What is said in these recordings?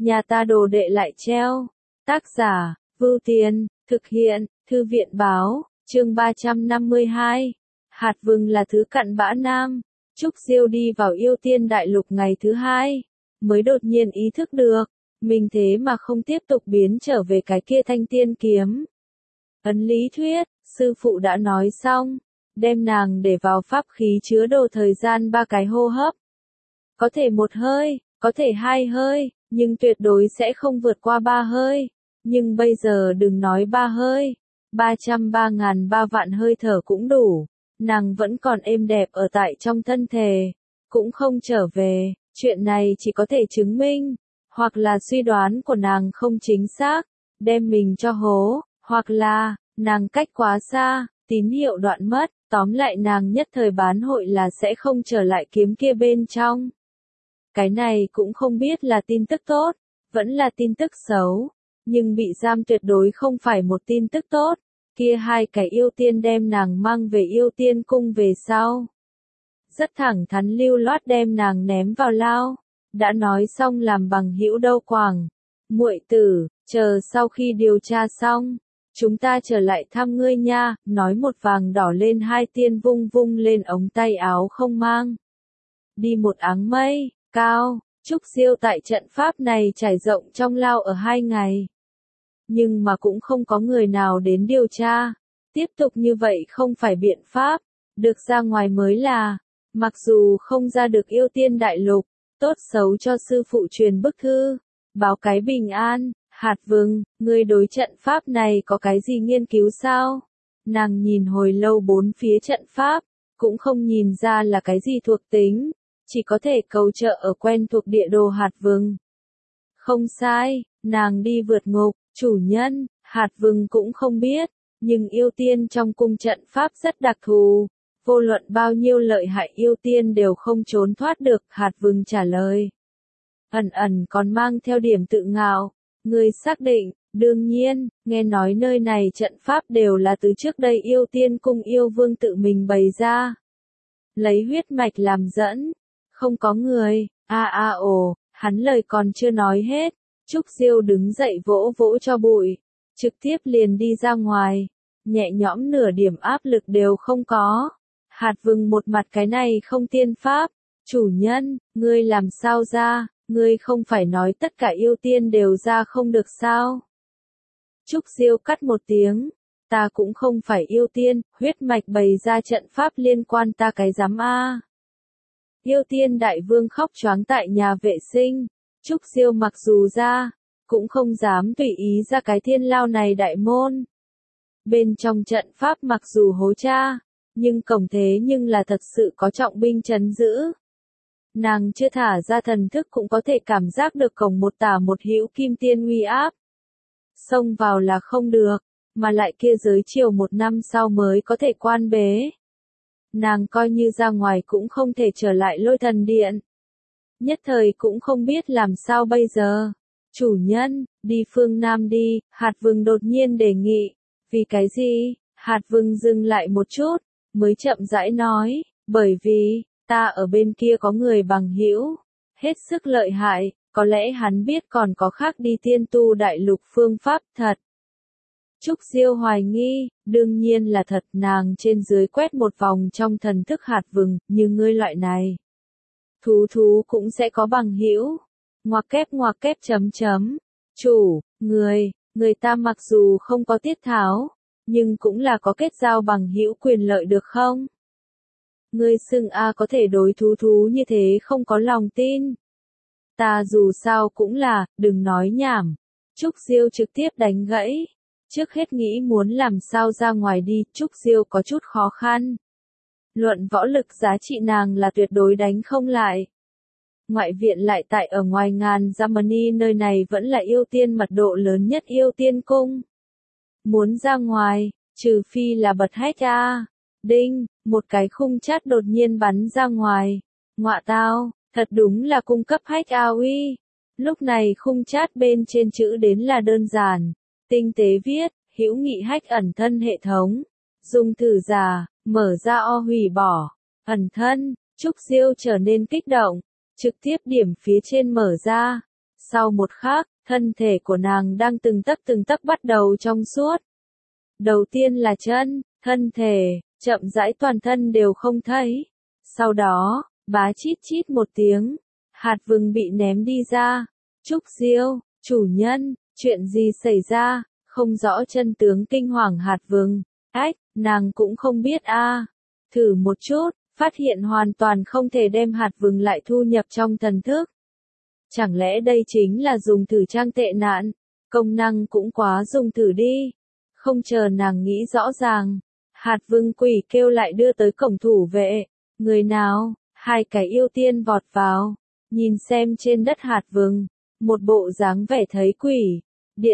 nhà ta đồ đệ lại treo. Tác giả, Vưu Tiền, thực hiện, Thư viện báo, chương 352. Hạt vừng là thứ cặn bã nam. Trúc Diêu đi vào yêu tiên đại lục ngày thứ 2, mới đột nhiên ý thức được, mình thế mà không tiếp tục biến trở về cái kia thanh tiên kiếm. Ấn lý thuyết, sư phụ đã nói xong, đem nàng để vào pháp khí chứa đồ thời gian 3 cái hô hấp. Có thể 1 hơi, có thể 2 hơi, nhưng tuyệt đối sẽ không vượt qua 3 hơi. Nhưng bây giờ đừng nói 3 hơi, 303.003 vạn hơi thở cũng đủ. Nàng vẫn còn êm đẹp ở tại trong thân thể, cũng không trở về. Chuyện này chỉ có thể chứng minh, hoặc là suy đoán của nàng không chính xác, đem mình cho hố, hoặc là, nàng cách quá xa, tín hiệu đoạn mất, tóm lại nàng nhất thời bán hội là sẽ không trở lại kiếm kia bên trong. Cái này cũng không biết là tin tức tốt, vẫn là tin tức xấu, nhưng bị giam tuyệt đối không phải một tin tức tốt. Kia 2 cái yêu tiên đem nàng mang về yêu tiên cung về sau. Rất thẳng thắn lưu loát đem nàng ném vào lao. Đã nói xong làm bằng hữu đâu quảng. Muội tử, chờ sau khi điều tra xong, chúng ta trở lại thăm ngươi nha, nói một vàng đỏ lên 2 tiên vung vung lên ống tay áo không mang. Đi một áng mây, cao, Trúc Diêu tại trận pháp này trải rộng trong lao ở 2 ngày. Nhưng mà cũng không có người nào đến điều tra. Tiếp tục như vậy không phải biện pháp, được ra ngoài mới là. Mặc dù không ra được yêu tiên đại lục, tốt xấu cho sư phụ truyền bức thư, báo cái bình an. Hạt vừng, ngươi đối trận pháp này có cái gì nghiên cứu sao? Nàng nhìn hồi lâu 4 phía trận pháp, cũng không nhìn ra là cái gì thuộc tính, chỉ có thể cầu trợ ở quen thuộc địa đồ hạt vừng. Không sai, nàng đi vượt ngục, chủ nhân, hạt vừng cũng không biết, nhưng yêu tiên trong cung trận pháp rất đặc thù, vô luận bao nhiêu lợi hại yêu tiên đều không trốn thoát được, hạt vừng trả lời. Ẩn ẩn còn mang theo điểm tự ngạo, người xác định, đương nhiên, nghe nói nơi này trận pháp đều là từ trước đây yêu tiên cung yêu vương tự mình bày ra. Lấy huyết mạch làm dẫn, không có người, ồ, hắn lời còn chưa nói hết. Trúc Diêu đứng dậy vỗ vỗ cho bụi, trực tiếp liền đi ra ngoài, nhẹ nhõm nửa điểm áp lực đều không có. Hạt vừng một mặt cái này không tiên pháp, chủ nhân, ngươi làm sao ra, ngươi không phải nói tất cả yêu tiên đều ra không được sao? Trúc Diêu cắt một tiếng, ta cũng không phải yêu tiên, huyết mạch bày ra trận pháp liên quan ta cái dám a. Yêu tiên đại vương khóc choáng tại nhà vệ sinh. Trúc Diêu mặc dù ra, cũng không dám tùy ý ra cái thiên lao này đại môn. Bên trong trận pháp mặc dù hố tra, nhưng cổng thế nhưng là thật sự có trọng binh trấn giữ. Nàng chưa thả ra thần thức cũng có thể cảm giác được cổng một tả một hữu kim tiên uy áp. Xông vào là không được, mà lại kia giới chiều 1 năm sau mới có thể quan bế. Nàng coi như ra ngoài cũng không thể trở lại Lôi Thần Điện. Nhất thời cũng không biết làm sao bây giờ. Chủ nhân, đi phương Nam đi, hạt vừng đột nhiên đề nghị. Vì cái gì? Hạt vừng dừng lại một chút, mới chậm rãi nói, bởi vì, ta ở bên kia có người bằng hữu, hết sức lợi hại, có lẽ hắn biết còn có khác đi tiên tu đại lục phương pháp thật. Trúc Diêu hoài nghi, đương nhiên là thật, nàng trên dưới quét một vòng trong thần thức hạt vừng, như ngươi loại này. Thú cũng sẽ có bằng hữu. Ngoặc kép chấm. Chủ, người ta mặc dù không có tiết tháo, nhưng cũng là có kết giao bằng hữu quyền lợi được không? Ngươi xưng có thể đối thú như thế không có lòng tin. Ta dù sao cũng là, đừng nói nhảm. Trúc Diêu trực tiếp đánh gãy. Trước hết nghĩ muốn làm sao ra ngoài đi, Trúc Diêu có chút khó khăn. Luận võ lực giá trị nàng là tuyệt đối đánh không lại. Ngoại viện lại tại ở ngoài ngàn Germany, nơi này vẫn là yêu tiên mật độ lớn nhất yêu tiên cung. Muốn ra ngoài, trừ phi là bật hách đinh, một cái khung chát đột nhiên bắn ra ngoài. Ngọa tao, thật đúng là cung cấp hách uy. Lúc này khung chat bên trên chữ đến là đơn giản, tinh tế viết, hữu nghị hách ẩn thân hệ thống. Dùng thử giả, mở ra hủy bỏ, ẩn thân. Trúc Diêu trở nên kích động, trực tiếp điểm phía trên mở ra. Sau một khắc, thân thể của nàng đang từng tấc bắt đầu trong suốt. Đầu tiên là chân, thân thể, chậm rãi toàn thân đều không thấy. Sau đó, bá chít chít một tiếng, hạt vừng bị ném đi ra. Trúc Diêu, chủ nhân, chuyện gì xảy ra, không rõ chân tướng kinh hoàng hạt vừng. Ách, nàng cũng không biết a. Thử một chút, phát hiện hoàn toàn không thể đem hạt vừng lại thu nhập trong thần thức. Chẳng lẽ đây chính là dùng thử trang tệ nạn, công năng cũng quá dùng thử đi. Không chờ nàng nghĩ rõ ràng, hạt vừng quỷ kêu lại đưa tới cổng thủ vệ. Người nào? Hai cái yêu tiên vọt vào, nhìn xem trên đất hạt vừng, một bộ dáng vẻ thấy quỷ.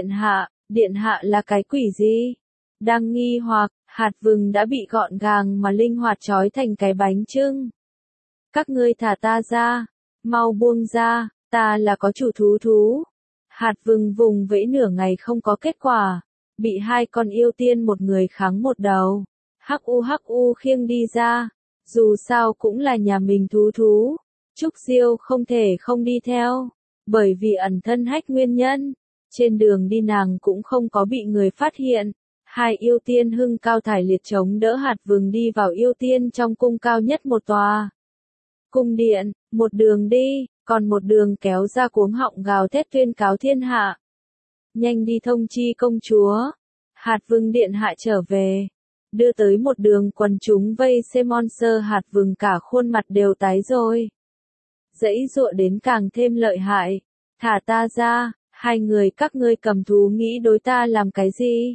Điện hạ là cái quỷ gì? Đang nghi hoặc, hạt vừng đã bị gọn gàng mà linh hoạt trói thành cái bánh chưng. Các ngươi thả ta ra, mau buông ra, ta là có chủ thú. Hạt vừng vùng vẫy nửa ngày không có kết quả, bị hai con yêu tiên một người kháng một đầu. Hắc u khiêng đi ra, dù sao cũng là nhà mình thú. Trúc Diêu không thể không đi theo, bởi vì ẩn thân hách nguyên nhân. Trên đường đi nàng cũng không có bị người phát hiện. Hai yêu tiên hưng cao thải liệt chống đỡ hạt vừng đi vào yêu tiên trong cung cao nhất một tòa cung điện, một đường đi, còn một đường kéo ra cuống họng gào thét tuyên cáo thiên hạ. Nhanh đi thông chi công chúa, hạt vừng điện hạ trở về. Đưa tới một đường quần chúng vây xem monster hạt vừng cả khuôn mặt đều tái rồi. Giãy giụa đến càng thêm lợi hại. Thả ta ra, hai người các ngươi cầm thú nghĩ đối ta làm cái gì?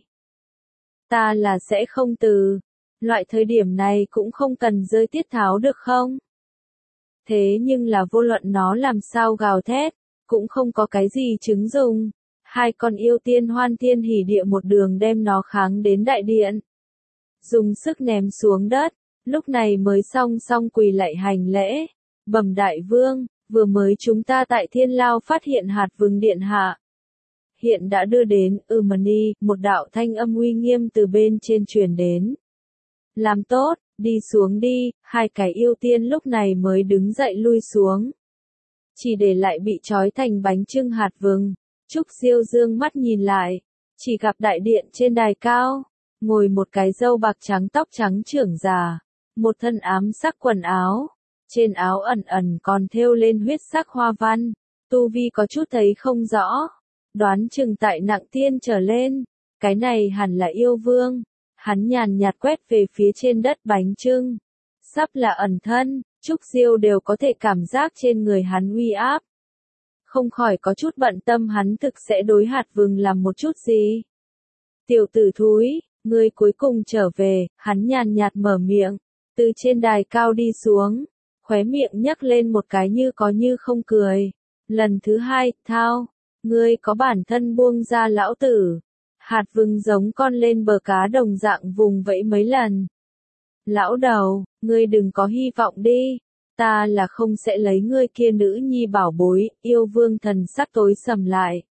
Ta là sẽ không từ. Loại thời điểm này cũng không cần rơi tiết tháo được không? Thế nhưng là vô luận nó làm sao gào thét, cũng không có cái gì chứng dùng. Hai con yêu tiên hoan thiên hỉ địa một đường đem nó kháng đến đại điện. Dùng sức ném xuống đất, lúc này mới song quỳ lạy hành lễ. Bẩm đại vương, vừa mới chúng ta tại thiên lao phát hiện hạt vừng điện hạ. Hiện đã đưa đến, Mani, một đạo thanh âm uy nghiêm từ bên trên truyền đến. Làm tốt, đi xuống đi, hai cái yêu tiên lúc này mới đứng dậy lui xuống. Chỉ để lại bị trói thành bánh chưng hạt vừng. Trúc Diêu dương mắt nhìn lại, chỉ gặp đại điện trên đài cao, ngồi một cái râu bạc trắng tóc trắng trưởng già, một thân ám sắc quần áo, trên áo ẩn còn thêu lên huyết sắc hoa văn, tu vi có chút thấy không rõ, đoán chừng tại nặng tiên trở lên, cái này hẳn là yêu vương. Hắn nhàn nhạt quét về phía trên đất bánh chưng, sắp là ẩn thân, Trúc Diêu đều có thể cảm giác trên người hắn uy áp. Không khỏi có chút bận tâm hắn thực sẽ đối hạt vừng làm một chút gì. Tiểu tử thúi, ngươi cuối cùng trở về, hắn nhàn nhạt mở miệng, từ trên đài cao đi xuống, khóe miệng nhấc lên một cái như có như không cười. Lần thứ hai, thao, ngươi có bản thân buông ra lão tử. Hạt vừng giống con lên bờ cá đồng dạng vùng vẫy mấy lần. Lão đầu, ngươi đừng có hy vọng đi. Ta là không sẽ lấy ngươi kia nữ nhi bảo bối, yêu vương thần sắc tối sầm lại.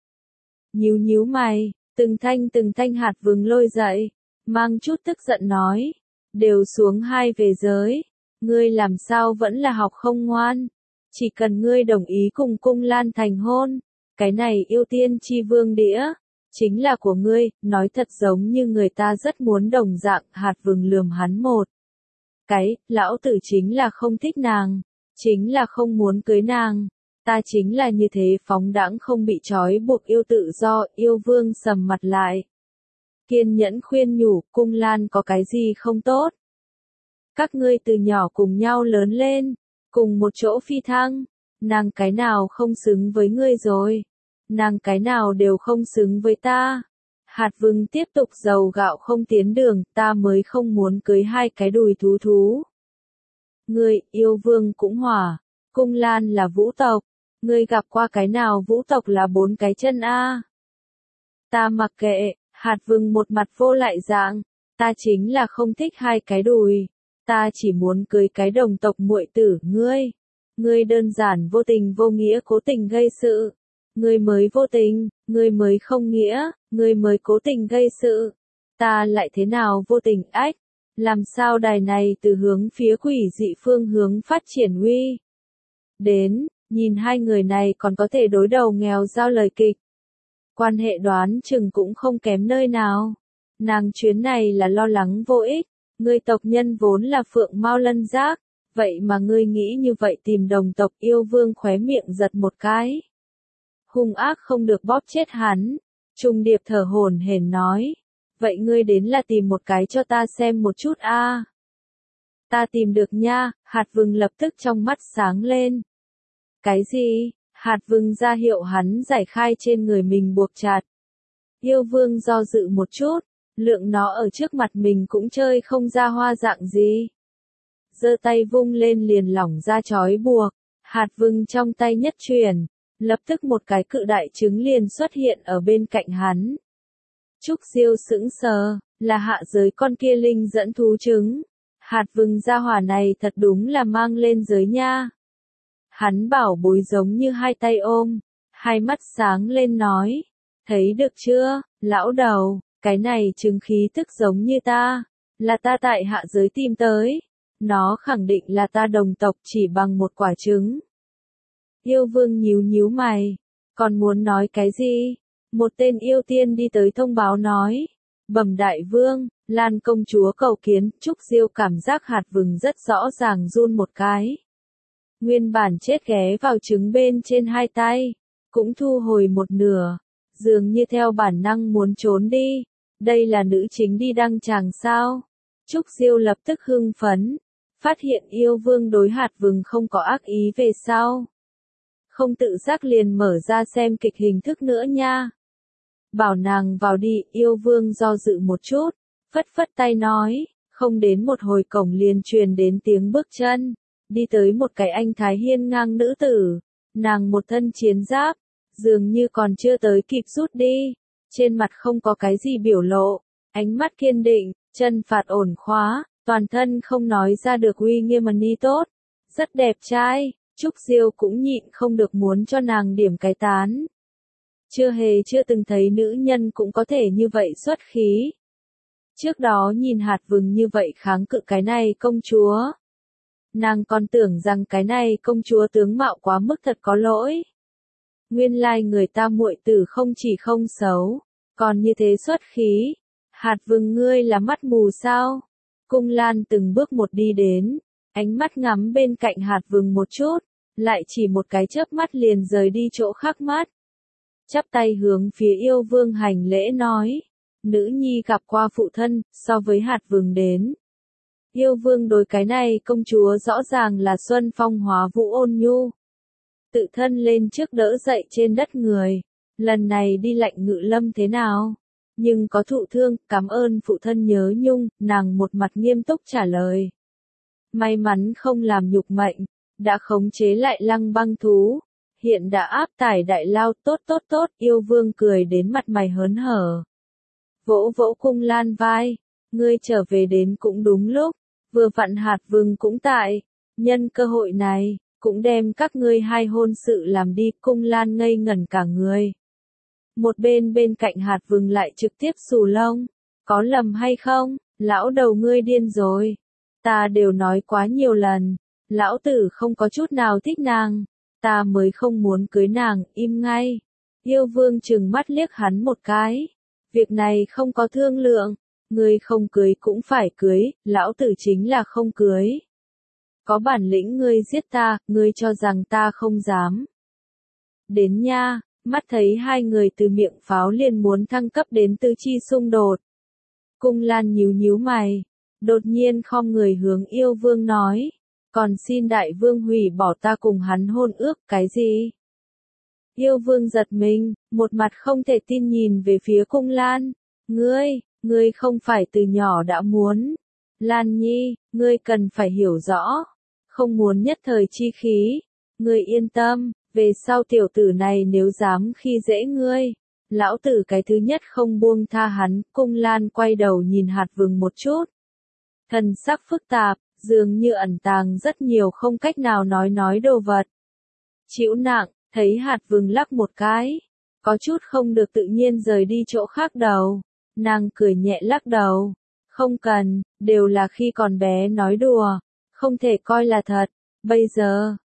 Nhíu mày, từng thanh hạt vừng lôi dậy, mang chút tức giận nói. Đều xuống hai về giới, ngươi làm sao vẫn là học không ngoan. Chỉ cần ngươi đồng ý cùng cung lan thành hôn, cái này yêu tiên chi vương đĩa. Chính là của ngươi, nói thật giống như người ta rất muốn đồng dạng, hạt vừng lườm hắn một cái, lão tử chính là không thích nàng, chính là không muốn cưới nàng, ta chính là như thế phóng đãng không bị trói buộc yêu tự do, yêu vương sầm mặt lại. Kiên nhẫn khuyên nhủ, cung lan có cái gì không tốt. Các ngươi từ nhỏ cùng nhau lớn lên, cùng một chỗ phi thăng, nàng cái nào không xứng với ngươi rồi. Nàng cái nào đều không xứng với ta. Hạt vừng tiếp tục dầu gạo không tiến đường, ta mới không muốn cưới hai cái đùi thú. Ngươi, yêu vương cũng hỏa, cung lan là vũ tộc, ngươi gặp qua cái nào vũ tộc là bốn cái chân a? Ta mặc kệ, hạt vừng một mặt vô lại dạng, ta chính là không thích hai cái đùi, ta chỉ muốn cưới cái đồng tộc muội tử, ngươi đơn giản vô tình vô nghĩa cố tình gây sự. Ngươi mới vô tình, ngươi mới không nghĩa, ngươi mới cố tình gây sự. Ta lại thế nào vô tình ách? Làm sao đài này từ hướng phía quỷ dị phương hướng phát triển uy? Đến, Nhìn hai người này còn có thể đối đầu nghèo giao lời kịch. Quan hệ đoán chừng cũng không kém nơi nào. Nàng chuyến này là lo lắng vô ích, ngươi tộc nhân vốn là phượng mao lân giác, vậy mà ngươi nghĩ như vậy tìm đồng tộc. Yêu vương khóe miệng giật một cái. Hung ác không được bóp chết hắn. Trung Điệp thở hổn hển nói, vậy ngươi đến là tìm một cái cho ta xem một chút a. Ta tìm được nha. Hạt Vừng lập tức trong mắt sáng lên. Cái gì? Hạt Vừng ra hiệu hắn giải khai trên người mình buộc chặt. Yêu vương do dự một chút, lượng nó ở trước mặt mình cũng chơi không ra hoa dạng gì. Giơ tay vung lên liền lỏng ra trói buộc, Hạt Vừng trong tay nhất chuyển, lập tức một cái cự đại trứng liền xuất hiện ở bên cạnh hắn. Trúc Diêu sững sờ, là hạ giới con kia linh dẫn thú trứng. Hạt Vừng gia hỏa này thật đúng là mang lên giới nha. Hắn bảo bối giống như hai tay ôm, hai mắt sáng lên nói, thấy được chưa, lão đầu, cái này trứng khí tức giống như ta, là ta tại hạ giới tìm tới, nó khẳng định là ta đồng tộc chỉ bằng một quả trứng. Yêu vương nhíu nhíu mày, còn muốn nói cái gì? Một tên yêu tiên đi tới thông báo nói, bẩm đại vương, Lan công chúa cầu kiến. Trúc Diêu cảm giác Hạt Vừng rất rõ ràng run một cái. Nguyên bản chết ghé vào trứng bên trên hai tay, cũng thu hồi một nửa, dường như theo bản năng muốn trốn đi. Đây là nữ chính đi đăng tràng sao? Trúc Diêu lập tức hưng phấn, phát hiện yêu vương đối Hạt Vừng không có ác ý về sau. Không tự giác liền mở ra xem kịch hình thức nữa nha. Bảo nàng vào đi. Yêu vương do dự một chút, phất phất tay nói, không đến một hồi cổng liền truyền đến tiếng bước chân, đi tới một cái anh thái hiên ngang nữ tử, nàng một thân chiến giáp, dường như còn chưa tới kịp rút đi, trên mặt không có cái gì biểu lộ, ánh mắt kiên định, chân phạt ổn khóa, toàn thân không nói ra được uy nghiêm ni tốt, rất đẹp trai. Trúc Diêu cũng nhịn không được muốn cho nàng điểm cái tán. Chưa từng thấy nữ nhân cũng có thể như vậy xuất khí. Trước đó nhìn Hạt Vừng như vậy kháng cự cái này công chúa. Nàng còn tưởng rằng cái này công chúa tướng mạo quá mức thật có lỗi. Nguyên lai người ta muội tử không chỉ không xấu, còn như thế xuất khí. Hạt Vừng ngươi là mắt mù sao? Cung Lan từng bước một đi đến, ánh mắt ngắm bên cạnh Hạt Vừng một chút, lại chỉ một cái chớp mắt liền rời đi chỗ khác mắt. Chắp tay hướng phía yêu vương hành lễ nói, nữ nhi gặp qua phụ thân, so với Hạt Vừng đến. Yêu vương đối cái này công chúa rõ ràng là xuân phong hóa vũ ôn nhu. Tự thân lên trước đỡ dậy trên đất người, lần này đi lạnh ngự lâm thế nào? Nhưng có thụ thương, cảm ơn phụ thân nhớ nhung, nàng một mặt nghiêm túc trả lời. May mắn không làm nhục mệnh, đã khống chế lại lăng băng thú, hiện đã áp tải đại lao. Tốt, yêu vương cười đến mặt mày hớn hở. Vỗ vỗ Cung Lan vai, ngươi trở về đến cũng đúng lúc, vừa vặn Hạt Vừng cũng tại, nhân cơ hội này, cũng đem các ngươi hai hôn sự làm đi. Cung Lan ngây ngẩn cả người. Một bên cạnh Hạt Vừng lại trực tiếp xù lông, có lầm hay không, lão đầu ngươi điên rồi, ta đều nói quá nhiều lần, lão tử không có chút nào thích nàng, ta mới không muốn cưới nàng. Im ngay. Yêu vương trừng mắt liếc hắn một cái, việc này không có thương lượng, ngươi không cưới cũng phải cưới, lão tử chính là không cưới. Có bản lĩnh ngươi giết ta, ngươi cho rằng ta không dám. Đến nha. Mắt thấy hai người từ miệng pháo liền muốn thăng cấp đến tứ chi xung đột. Cung Lan nhíu nhíu mày, đột nhiên khom người hướng yêu vương nói, còn xin đại vương hủy bỏ ta cùng hắn hôn ước. Cái gì? Yêu vương giật mình, một mặt không thể tin nhìn về phía Cung Lan, ngươi không phải từ nhỏ đã muốn. Lan Nhi, ngươi cần phải hiểu rõ, không muốn nhất thời chi khí, ngươi yên tâm. Về sau tiểu tử này nếu dám khi dễ ngươi, lão tử cái thứ nhất không buông tha hắn. Cung Lan quay đầu nhìn Hạt Vừng một chút. Thần sắc phức tạp, dường như ẩn tàng rất nhiều không cách nào nói đồ vật. Chịu nặng, thấy Hạt Vừng lắc một cái, có chút không được tự nhiên rời đi chỗ khác đầu. Nàng cười nhẹ lắc đầu, không cần, đều là khi còn bé nói đùa, không thể coi là thật. Bây giờ,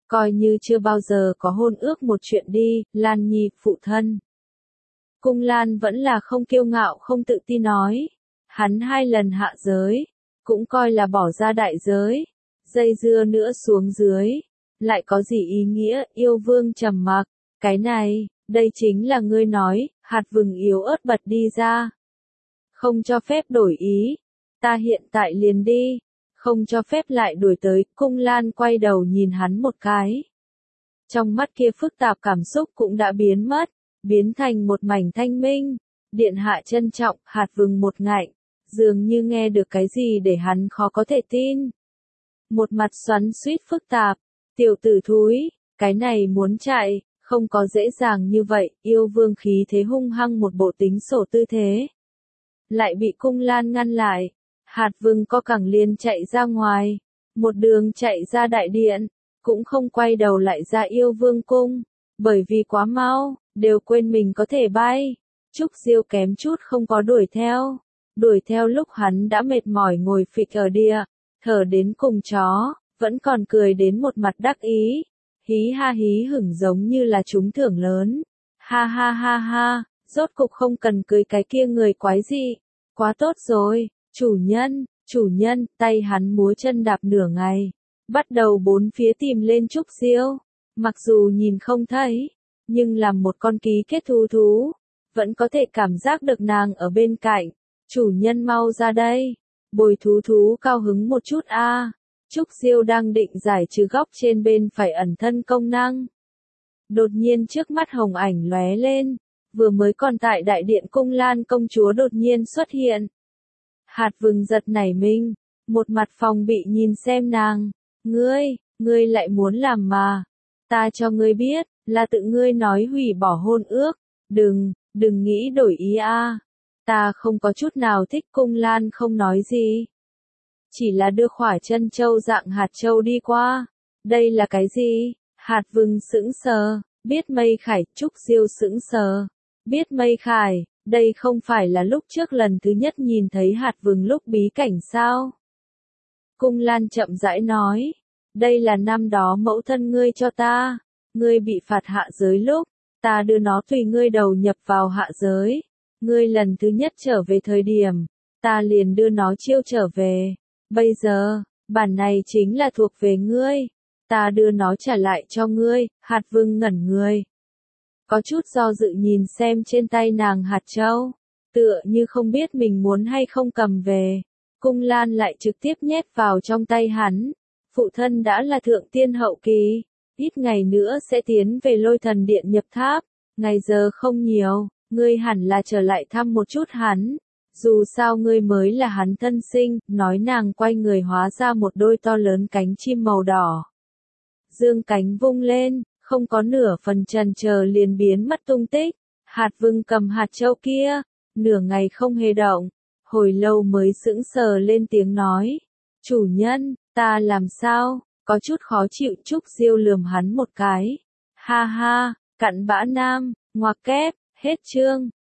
Coi như chưa bao giờ có hôn ước một chuyện đi, Lan Nhi phụ thân. Cung Lan vẫn là không kiêu ngạo không tự tin nói. Hắn 2 lần hạ giới, cũng coi là bỏ ra đại giới. Dây dưa nữa xuống dưới, lại có gì ý nghĩa, yêu vương trầm mặc. Cái này, đây chính là ngươi nói, hạt vừng yếu ớt bật đi ra. Không cho phép đổi ý, ta hiện tại liền đi, không cho phép lại đuổi tới, Cung Lan quay đầu nhìn hắn một cái. Trong mắt kia phức tạp cảm xúc cũng đã biến mất, biến thành một mảnh thanh minh. Điện hạ trân trọng, hạt vừng một ngạnh, dường như nghe được cái gì để hắn khó có thể tin. Một mặt xoắn xuýt phức tạp, tiểu tử thúi, cái này muốn chạy, không có dễ dàng như vậy, yêu vương khí thế hung hăng một bộ tính sổ tư thế. Lại bị Cung Lan ngăn lại, hạt vừng co cẳng liền chạy ra ngoài, một đường chạy ra đại điện, cũng không quay đầu lại ra yêu vương cung, bởi vì quá mau, đều quên mình có thể bay. Trúc Diêu kém chút không có đuổi theo lúc hắn đã mệt mỏi ngồi phịch ở địa, thở đến cùng chó, vẫn còn cười đến một mặt đắc ý, hí ha hí hửng giống như là trúng thưởng lớn. Ha ha ha ha, rốt cục không cần cưới cái kia người quái dị, quá tốt rồi, chủ nhân, tay hắn múa chân đạp nửa ngày, bắt đầu bốn phía tìm lên Trúc Diêu, mặc dù nhìn không thấy, nhưng làm một con ký kết thú, vẫn có thể cảm giác được nàng ở bên cạnh. Chủ nhân mau ra đây, bồi thú cao hứng một chút a. Trúc Diêu đang định giải trừ góc trên bên phải ẩn thân công năng. Đột nhiên trước mắt hồng ảnh lóe lên, vừa mới còn tại đại điện Cung Lan công chúa đột nhiên xuất hiện. Hạt vừng giật nảy mình, một mặt phòng bị nhìn xem nàng, ngươi lại muốn làm mà, ta cho ngươi biết, là tự ngươi nói hủy bỏ hôn ước, đừng nghĩ đổi ý a. Ta không có chút nào thích. Cung Lan không nói gì, chỉ là đưa khỏa chân châu dạng hạt châu đi qua. Đây là cái gì? Hạt vừng sững sờ, biết Mây Khải. Trúc Diêu sững sờ, biết Mây Khải, đây không phải là lúc trước lần thứ nhất nhìn thấy hạt vừng lúc bí cảnh sao? Cung Lan chậm rãi nói, đây là năm đó mẫu thân ngươi cho ta, ngươi bị phạt hạ giới lúc, ta đưa nó tùy ngươi đầu nhập vào hạ giới. Ngươi lần thứ nhất trở về thời điểm, ta liền đưa nó chiêu trở về. Bây giờ, bản này chính là thuộc về ngươi. Ta đưa nó trả lại cho ngươi. Hạt vừng ngẩn người, có chút do dự nhìn xem trên tay nàng hạt châu, tựa như không biết mình muốn hay không cầm về. Cung Lan lại trực tiếp nhét vào trong tay hắn. Phụ thân đã là thượng tiên hậu kỳ, ít ngày nữa sẽ tiến về Lôi Thần Điện nhập tháp, ngày giờ không nhiều. Ngươi hẳn là trở lại thăm một chút hắn, dù sao ngươi mới là hắn thân sinh, nói nàng quay người hóa ra một đôi to lớn cánh chim màu đỏ. Dương cánh vung lên, không có nửa phần chần chờ liền biến mất tung tích. Hạt vừng cầm hạt châu kia, nửa ngày không hề động, hồi lâu mới sững sờ lên tiếng nói, chủ nhân, ta làm sao, có chút khó chịu. Trúc Diêu lườm hắn một cái, ha ha, cặn bã nam, ngoặc kép. Hết chương.